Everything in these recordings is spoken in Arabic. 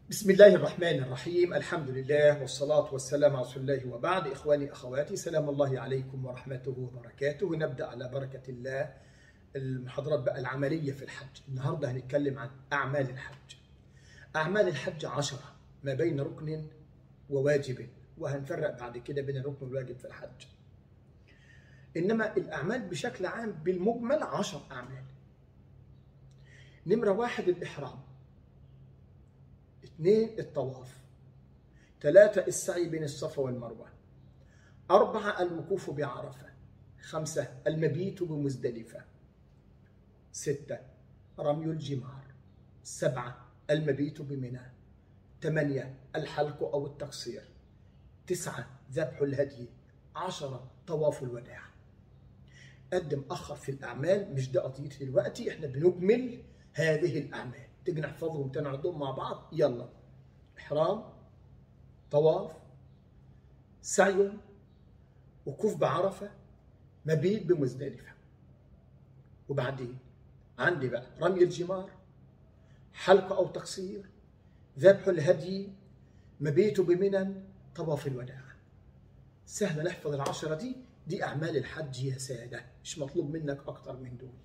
بسم الله الرحمن الرحيم. الحمد لله والصلاة والسلام على رسول الله وبعد. إخواني أخواتي، سلام الله عليكم ورحمته وبركاته. نبدأ على بركة الله المحاضرات بقى العملية في الحج. النهاردة هنتكلم عن أعمال الحج. أعمال الحج 10 ما بين ركن وواجب، وهنفرق بعد كده بين الركن والواجب في الحج. إنما الأعمال بشكل عام بالمجمل 10 أعمال. نمرة 1 الإحرام، 2 الطواف، 3 السعي بين الصفا والمروة، 4 الوقوف بعرفة، 5 المبيت بمزدلفة، 6 رمي الجمار، 7 المبيت بمنى، 8 الحلق أو التقصير، 9 ذبح الهدي، 10 طواف الوداع. قد مأخر في الأعمال، مش ده قضيتي دلوقتي، احنا بنجمل هذه الأعمال. تيجي نحفظهم تاني نعدهم مع بعض. يلا: إحرام، طواف، سعي، وقوف بعرفة، مبيت بمزدلفة. وبعدين عندي بقى رمي الجمار، حلق أو تقصير، ذبح الهدي، مبيت بمنى، طواف الوداع. سهل نحفظ ال10 دي أعمال الحج يا سادة، مش مطلوب منك أكتر من دول.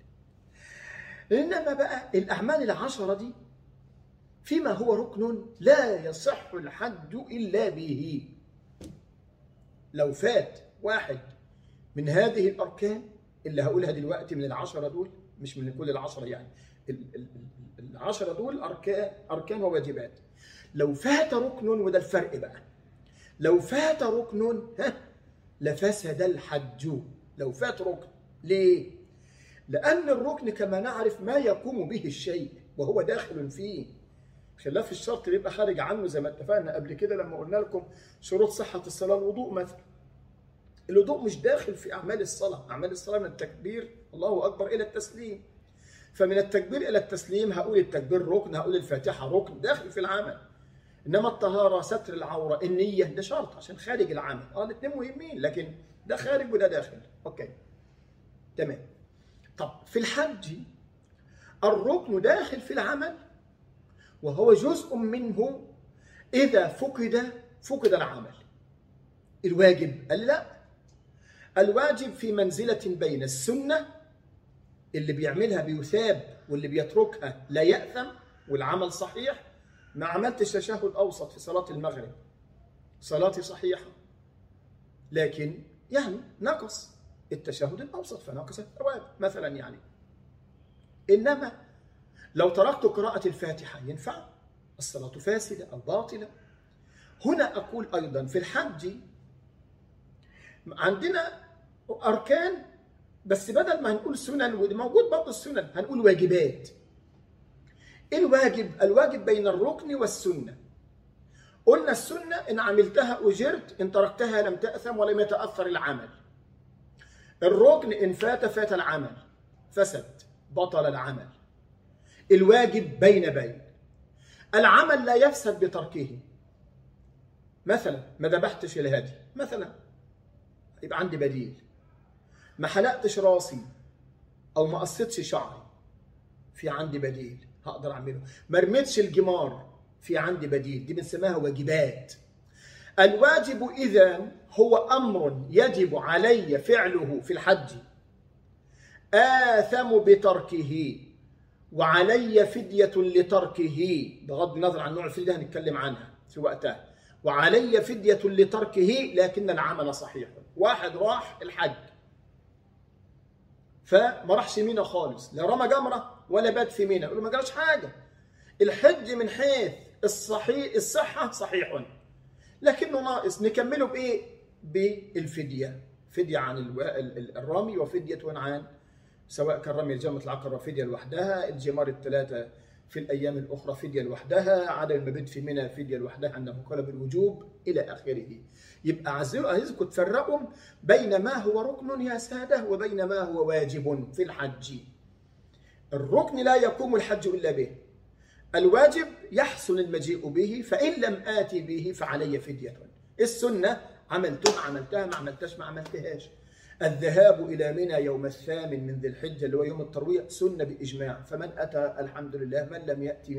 إنما بقى الأعمال ال10 دي فيما هو ركن لا يصح الحج إلا به. لو فات واحد من هذه الأركان اللي هقولها دلوقتي من ال10 دول، مش من كل ال10 يعني، ال10 دول أركان وواجبات. لو فات ركن، وده الفرق بقى، لو فات ركن لفسد الحج. لو فات ركن، ليه؟ لأن الركن كما نعرف ما يقوم به الشيء وهو داخل فيه، خلاف الشرط اللي يبقى خارج عنه، زي ما اتفقنا قبل كده لما قلنا لكم شروط صحة الصلاة. الوضوء مثلا، الوضوء مش داخل في أعمال الصلاة. أعمال الصلاة من التكبير الله أكبر إلى التسليم، فمن التكبير إلى التسليم هقول التكبير ركن، هقول الفاتحة ركن داخل في العمل. إنما الطهارة، ستر العورة، النية، ده شرط عشان خارج العمل. الاثنين مهمين، لكن ده خارج وده داخل. أوكي تمام. طب في الحج الركن داخل في العمل وهو جزء منه. إذا فقد العمل. الواجب قال لا، الواجب في منزلة بين السنة اللي بيعملها بيثاب واللي بيتركها لا يأثم والعمل صحيح. ما عملتش تشهد أوسط في صلاة المغرب، صلاتي صحيحة، لكن يعني نقص التشهد الأوسط فنقص الثواب مثلا يعني. إنما لو تركت قراءة الفاتحة ينفع؟ الصلاة فاسدة أو باطلة. هنا أقول أيضا في الحج عندنا أركان، بس بدل ما هنقول سنن ودي موجود برضه السنن، هنقول واجبات. الواجب بين الركن والسنة. قلنا السنة إن عملتها أجرت، إن تركتها لم تأثم ولم يتأثر العمل. الركن إن فات العمل، فسد، بطل العمل. الواجب بين العمل لا يفسد بتركه. مثلا ما ذبحتش الهدي مثلا، يبقى عندي بديل. ما حلقتش راسي او ما قصيتش شعري، في عندي بديل هقدر اعمله. ما رميتش الجمار، في عندي بديل. دي بنسميها واجبات. الواجب اذا هو امر يجب علي فعله في الحج، آثم بتركه وعلي فدية لتركه، بغض النظر عن نوع الفدية هنتكلم عنها في وقتها. وعلي فدية لتركه لكن العمل صحيح. واحد راح الحج فما راحش مينا خالص، لا رمى جمرة ولا بات في مينا، يقول له ما جراش حاجة. الحج من حيث الصحة صحيح، لكنه ناقص. نكمله بإيه؟ بالفدية. فدية عن الرمي، وفدية عن سواء كان رمي الجمرة العقبة فدية لوحدها، الجمار الثلاثة في الأيام الأخرى فدية لوحدها، عدم المبيت في منى فدية لوحدها عند مقالة بالوجوب إلى آخره. يبقى عايزكم تفرقوا بين ما هو ركن يا سادة وبين ما هو واجب في الحج. الركن لا يقوم الحج إلا به. الواجب يحسن المجيء به، فإن لم آتي به فعلي فدية. السنة عملتها ما عملتهاش ما عملتهاش. الذهاب إلى منى يوم 8 من ذي الحجة اللي هو يوم التروية سنة بإجماع، فمن أتى الحمد لله، من لم يأتي منى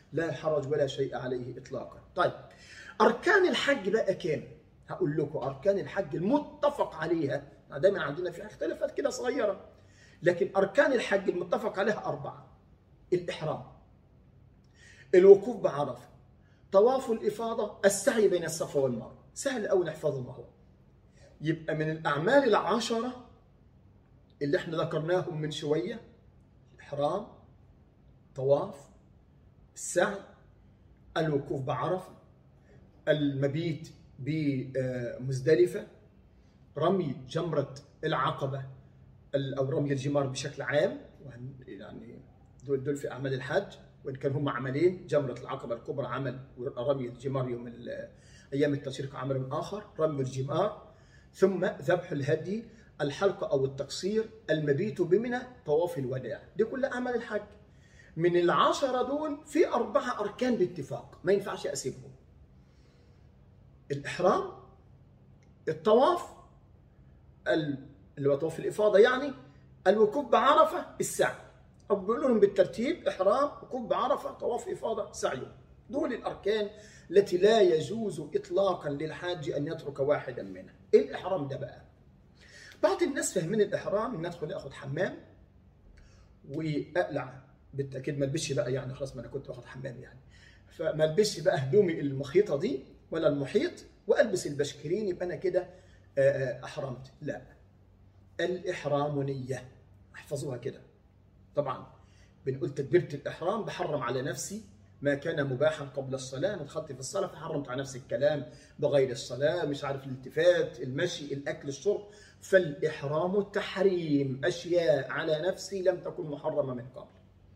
لا حرج ولا شيء عليه إطلاقا. طيب أركان الحج بقى كام؟ هقول لكم أركان الحج المتفق عليها، دايما عندنا في اختلافات كده صغيرة، لكن أركان الحج المتفق عليها 4: الإحرام، الوقوف بعرفة، طواف الإفاضة، السعي بين الصفا والمروة. سهل أوي نحفظهم أهو. يبقى من الأعمال ال10 اللي احنا ذكرناهم من شوية: الإحرام، طواف، السعي، الوقوف بعرفة، المبيت بمزدلفة، رمي جمرة العقبة أو رمي الجمار بشكل عام، يعني دول في أعمال الحج، وإن كان هم عملين: جمرة العقبة الكبرى عمل، ورمي الجمار يوم أيام التشريق عمل آخر، رمي الجمار، ثم ذبح الهدي، الحلقة أو التقصير، المبيت بمنى، طواف الوداع. دي كلها أعمال الحج. من ال10 دول في 4 أركان باتفاق ما ينفعش أسيبهم: الإحرام، الطواف اللي هو طواف الإفاضة يعني، الوقوف بعرفة، السعي. أو بيقول لهم بالترتيب: إحرام، وقوف بعرفة، طواف إفاضة، سعي. دول الأركان التي لا يجوز إطلاقا للحاج أن يترك واحدا منها. إيه الإحرام ده بقى؟ بعض الناس فاهمين الإحرام إن أدخل آخد حمام وأقلع، بالتأكيد ما البسش بقى، يعني خلاص ما أنا كنت باخد حمام يعني، فما البسش بقى هدومي المخيطة دي ولا المحيط وألبس البشكرين يبقى أنا كده أحرمت. لا، الإحرام نية، احفظوها كده. طبعا بنقول تكبيرة الإحرام بحرم على نفسي ما كان مباحا قبل الصلاة، أنا دخلت في الصلاة فحرمت على نفسي الكلام بغير الصلاة، مش عارف الالتفات، المشي، الأكل، الشرب. فالإحرام تحريم أشياء على نفسي لم تكن محرمة من قبل.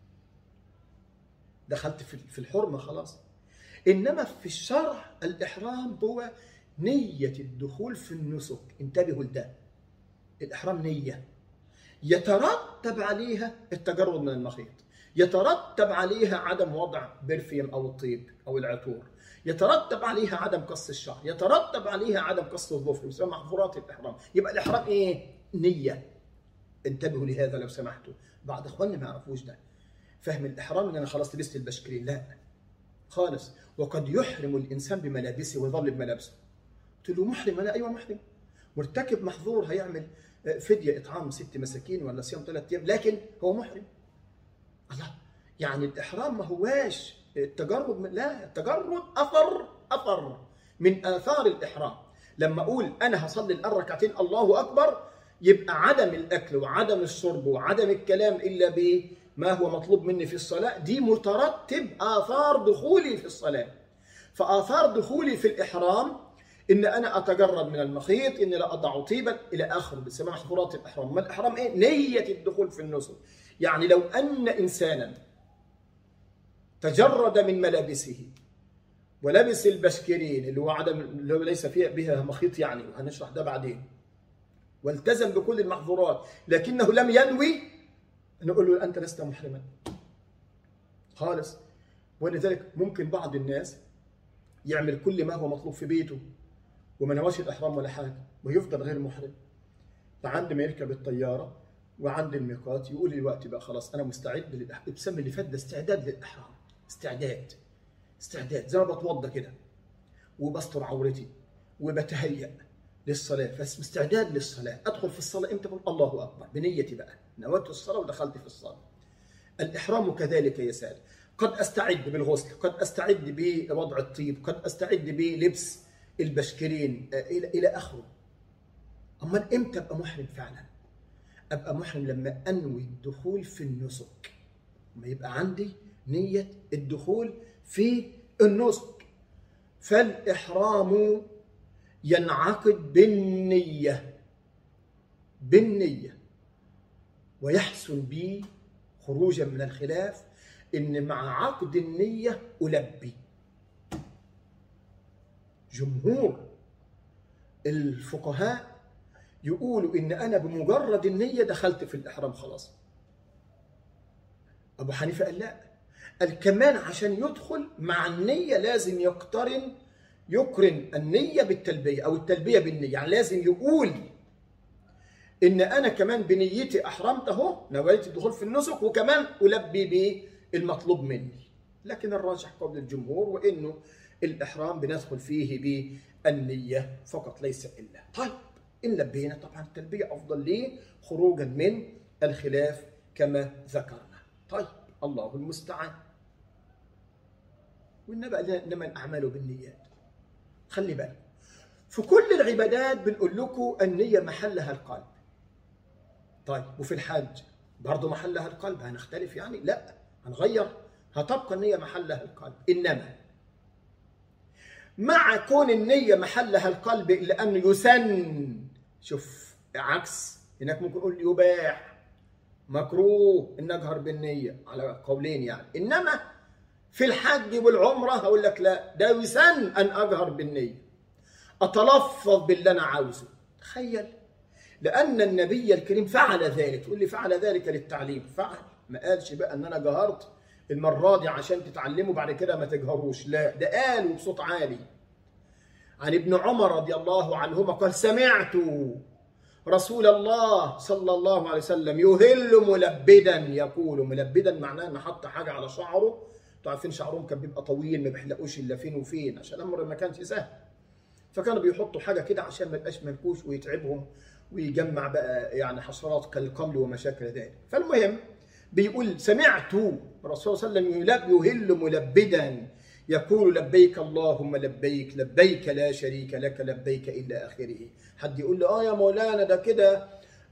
دخلت في الحرمة خلاص. إنما في الشرع الإحرام هو نية الدخول في النسك. انتبهوا لده، الإحرام نية يترتب عليها التجرد من المخيط، يترتب عليها عدم وضع برفيوم أو الطيب أو العطور، يترتب عليها عدم قص الشعر، يترتب عليها عدم قص الظفر، يسمى محظورات الإحرام. يبقى الإحرام إيه؟ نية. انتبهوا لهذا لو سمحتوا، بعض إخواننا ما يعرفوش ده. فهم الإحرام إن أنا خلاص لبست البشكرين، لا خالص. وقد يحرم الإنسان بملابسه ويظل بملابسه. قلت له محرم؟ أنا أيوه محرم، مرتكب محظور، هيعمل فدية إطعام 6 مساكين ولا صيام 3 أيام، لكن هو محرم. الله، يعني الإحرام ما هواش التجرد لا، التجرد أثر من آثار الإحرام. لما أقول أنا هصلي الركعتين الله أكبر، يبقى عدم الأكل وعدم الشرب وعدم الكلام إلا بما هو مطلوب مني في الصلاة، دي مترتب آثار دخولي في الصلاة. فآثار دخولي في الإحرام إن أنا أتجرد من المخيط، إن لا أضع طيبا إلى آخره، بسمى محظورات الإحرام. ما الإحرام إيه؟ نية الدخول في النسك. يعني لو أن إنسانا تجرد من ملابسه ولبس البشكرين اللي هو عدم، اللي هو ليس فيها بها مخيط يعني، وهنشرح ده بعدين، والتزم بكل المحظورات لكنه لم ينوي، نقول له أنت لست محرما خالص. ولذلك ممكن بعض الناس يعمل كل ما هو مطلوب في بيته وما نواش الإحرام ولا حاجة ويفضل غير محرم. فعند ما يركب الطيارة وعند الميقات يقول لي الوقت بقى خلاص أنا مستعد للإحرام. بسمي اللي فات ده استعداد للإحرام، استعداد زي ما بتوضى كده وبستر عورتي وبتهيأ للصلاة، فاستعداد للصلاة. أدخل في الصلاة إمتى؟ بقول الله أكبر بنيتي بقى، نويت الصلاة ودخلت في الصلاة. الإحرام كذلك يا سادة، قد أستعد بالغسل، قد أستعد بوضع الطيب، قد أستعد بلبس البشكرين إلى آخره. أما إمتى أبقى محرم فعلا؟ أبقى محرم لما أنوي الدخول في النسك، لما يبقى عندي نية الدخول في النسك. فالإحرام ينعقد بالنية، ويحسن بي خروجا من الخلاف إن مع عقد النية ألبي. جمهور الفقهاء يقولوا إن أنا بمجرد النية دخلت في الإحرام خلاص. أبو حنيفة قال لا، قال كمان عشان يدخل مع النية لازم يقرن النية بالتلبية أو التلبية بالنية، يعني لازم يقول إن أنا كمان بنيتي أحرمت أهو، نويت الدخول في النسك، وكمان ألبي بالمطلوب مني. لكن الراجح قول الجمهور وإنه الإحرام بندخل فيه بالنية فقط ليس إلا. طيب إن لبينا طبعا التلبية أفضل ليه خروجا من الخلاف كما ذكرنا. طيب الله المستعان. إنما الأعمال بالنيات. خلي بالك في كل العبادات بنقول لكم النية محلها القلب. طيب وفي الحج برضه محلها القلب، هنختلف يعني؟ لا، هنغير، هتبقى النية محلها القلب. إنما مع كون النية محلها القلب إلا أن يسن، شوف عكس هناك ممكن نقول يباح مكروه إن أجهر بالنية على قولين يعني. إنما في الحج والعمرة هقول لك لا، ده يسن أن أجهر بالنية، أتلفظ باللي أنا عاوزه. تخيل، لأن النبي الكريم فعل ذلك. تقول لي فعل ذلك للتعليم، فعل، ما قالش بقى أن أنا جهرت المرة دي عشان تتعلموا بعد كده ما تجهروش، لا، ده قالوا بصوت عالي. عن ابن عمر رضي الله عنهما قال سمعت رسول الله صلى الله عليه وسلم يهل ملبدا يقول. ملبدا معناه ان حط حاجه على شعره. انتوا عارفين شعرهم كان بيبقى طويل ما بيحلقوش الا فين وفين عشان الامر ما كانش سهل، فكانوا بيحطوا حاجه كده عشان ما يبقاش منكوش ويتعبهم ويجمع بقى يعني حشرات كالقمل وما شابه ذلك. فالمهم بيقول سمعت الرسول صلى الله عليه وسلم يهل ملبدا يقول لبيك اللهم لبيك لبيك لا شريك لك لبيك إلى آخره. حد يقول له يا مولانا ده كده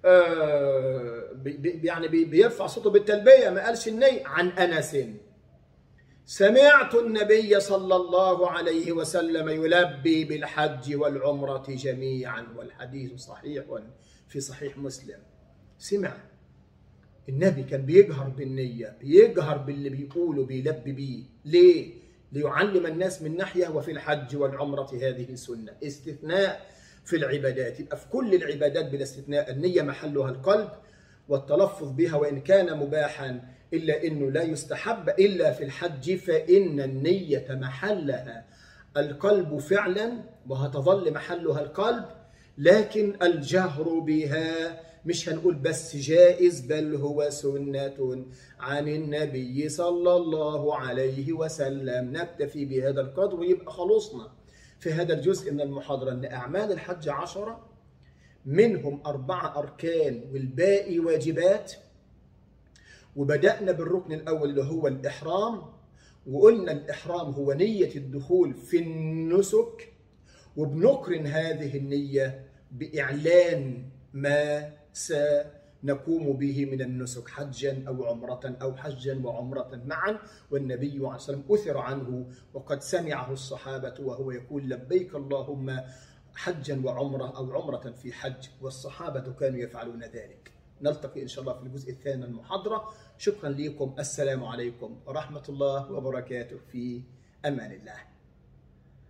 يعني بيرفع صوته بالتلبية، ما قالش النية. عن أنس سمعت النبي صلى الله عليه وسلم يلبي بالحج والعمرة جميعا، والحديث صحيح في صحيح مسلم. سمع النبي كان بيجهر بالنية، بيجهر باللي بيقوله، بيلبي بيه. ليه؟ ليعلم الناس من ناحية، وفي الحج والعمرة هذه سنة. استثناء في العبادات، يبقى في كل العبادات بلا استثناء النية محلها القلب والتلفظ بها وإن كان مباحا، إلا أنه لا يستحب إلا في الحج، فإن النية محلها القلب فعلا وهتظل محلها القلب، لكن الجهر بها مش هنقول بس جائز، بل هو سنة عن النبي صلى الله عليه وسلم. نكتفي بهذا القدر ويبقى خلصنا في هذا الجزء من المحاضرة أن أعمال الحج 10، منهم 4 أركان والباقي واجبات. وبدأنا بالركن الأول اللي هو الإحرام، وقلنا الإحرام هو نية الدخول في النسك، وبنقرن هذه النية بإعلان ما سنقوم به من النسك حجا أو عمرة أو حجا وعمرة معا. والنبي عليه الصلاة والسلام أثر عنه وقد سمعه الصحابة وهو يقول لبيك اللهم حجا وعمرة أو عمرة في حج، والصحابة كانوا يفعلون ذلك. نلتقي إن شاء الله في الجزء الثاني من المحاضرة. شكرا لكم، السلام عليكم ورحمة الله وبركاته، في أمان الله.